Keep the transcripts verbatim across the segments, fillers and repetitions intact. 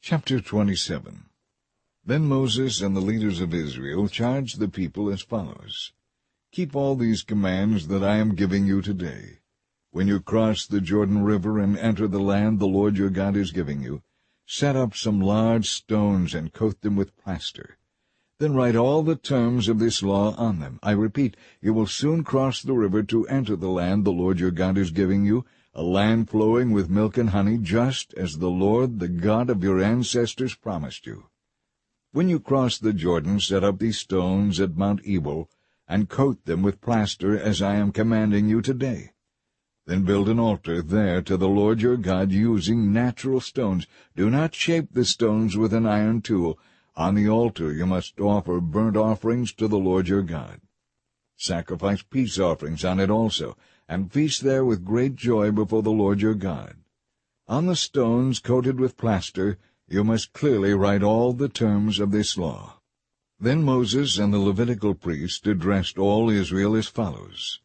Chapter twenty-seven. Then Moses and the leaders of Israel charged the people as follows. Keep all these commands that I am giving you today. When you cross the Jordan River and enter the land the Lord your God is giving you, set up some large stones and coat them with plaster. Then write all the terms of this law on them. I repeat, you will soon cross the river to enter the land the Lord your God is giving you, a land flowing with milk and honey, just as the Lord, the God of your ancestors, promised you. When you cross the Jordan, set up these stones at Mount Ebal, and coat them with plaster, as I am commanding you today. Then build an altar there to the Lord your God using natural stones. Do not shape the stones with an iron tool. On the altar you must offer burnt offerings to the Lord your God. Sacrifice peace offerings on it also, and feast there with great joy before the Lord your God. On the stones coated with plaster you must clearly write all the terms of this law. Then Moses and the Levitical priest addressed all Israel as follows.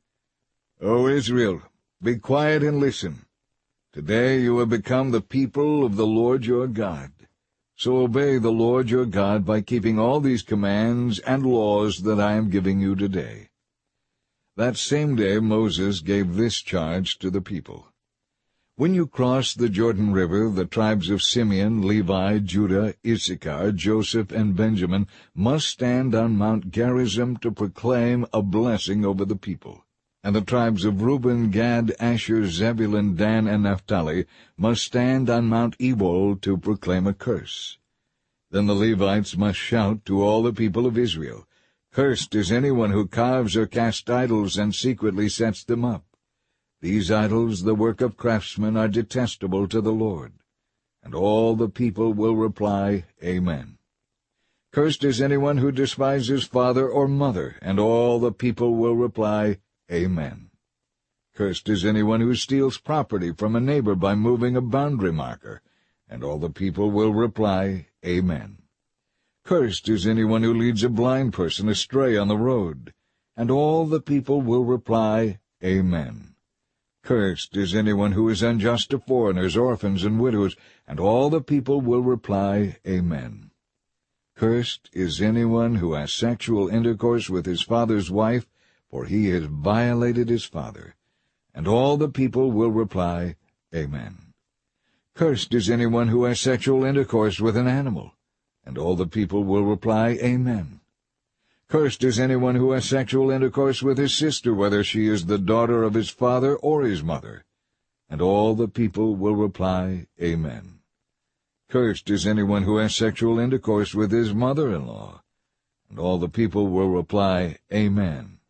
O Israel, be quiet and listen. Today you have become the people of the Lord your God. So obey the Lord your God by keeping all these commands and laws that I am giving you today. That same day Moses gave this charge to the people. When you cross the Jordan River, the tribes of Simeon, Levi, Judah, Issachar, Joseph, and Benjamin must stand on Mount Gerizim to proclaim a blessing over the people. And the tribes of Reuben, Gad, Asher, Zebulun, Dan, and Naphtali must stand on Mount Ebal to proclaim a curse. Then the Levites must shout to all the people of Israel, Cursed is anyone who carves or casts idols and secretly sets them up. These idols, the work of craftsmen, are detestable to the Lord. And all the people will reply, Amen. Cursed is anyone who despises father or mother, and all the people will reply, Amen. Cursed is anyone who steals property from a neighbor by moving a boundary marker, and all the people will reply, Amen. Cursed is anyone who leads a blind person astray on the road, and all the people will reply, Amen. Cursed is anyone who is unjust to foreigners, orphans, and widows, and all the people will reply, Amen. Cursed is anyone who has sexual intercourse with his father's wife, for he has violated his father, and all the people will reply, Amen. Cursed is anyone who has sexual intercourse with an animal, and all the people will reply, Amen. Cursed is anyone who has sexual intercourse with his sister, whether she is the daughter of his father or his mother, and all the people will reply, Amen. Cursed is anyone who has sexual intercourse with his mother-in-law, and all the people will reply, Amen.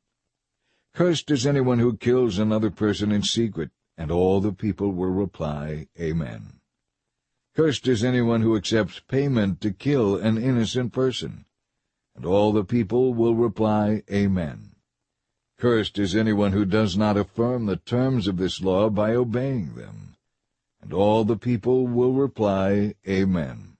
Cursed is anyone who kills another person in secret, and all the people will reply, Amen. Cursed is anyone who accepts payment to kill an innocent person, and all the people will reply, Amen. Cursed is anyone who does not affirm the terms of this law by obeying them, and all the people will reply, Amen.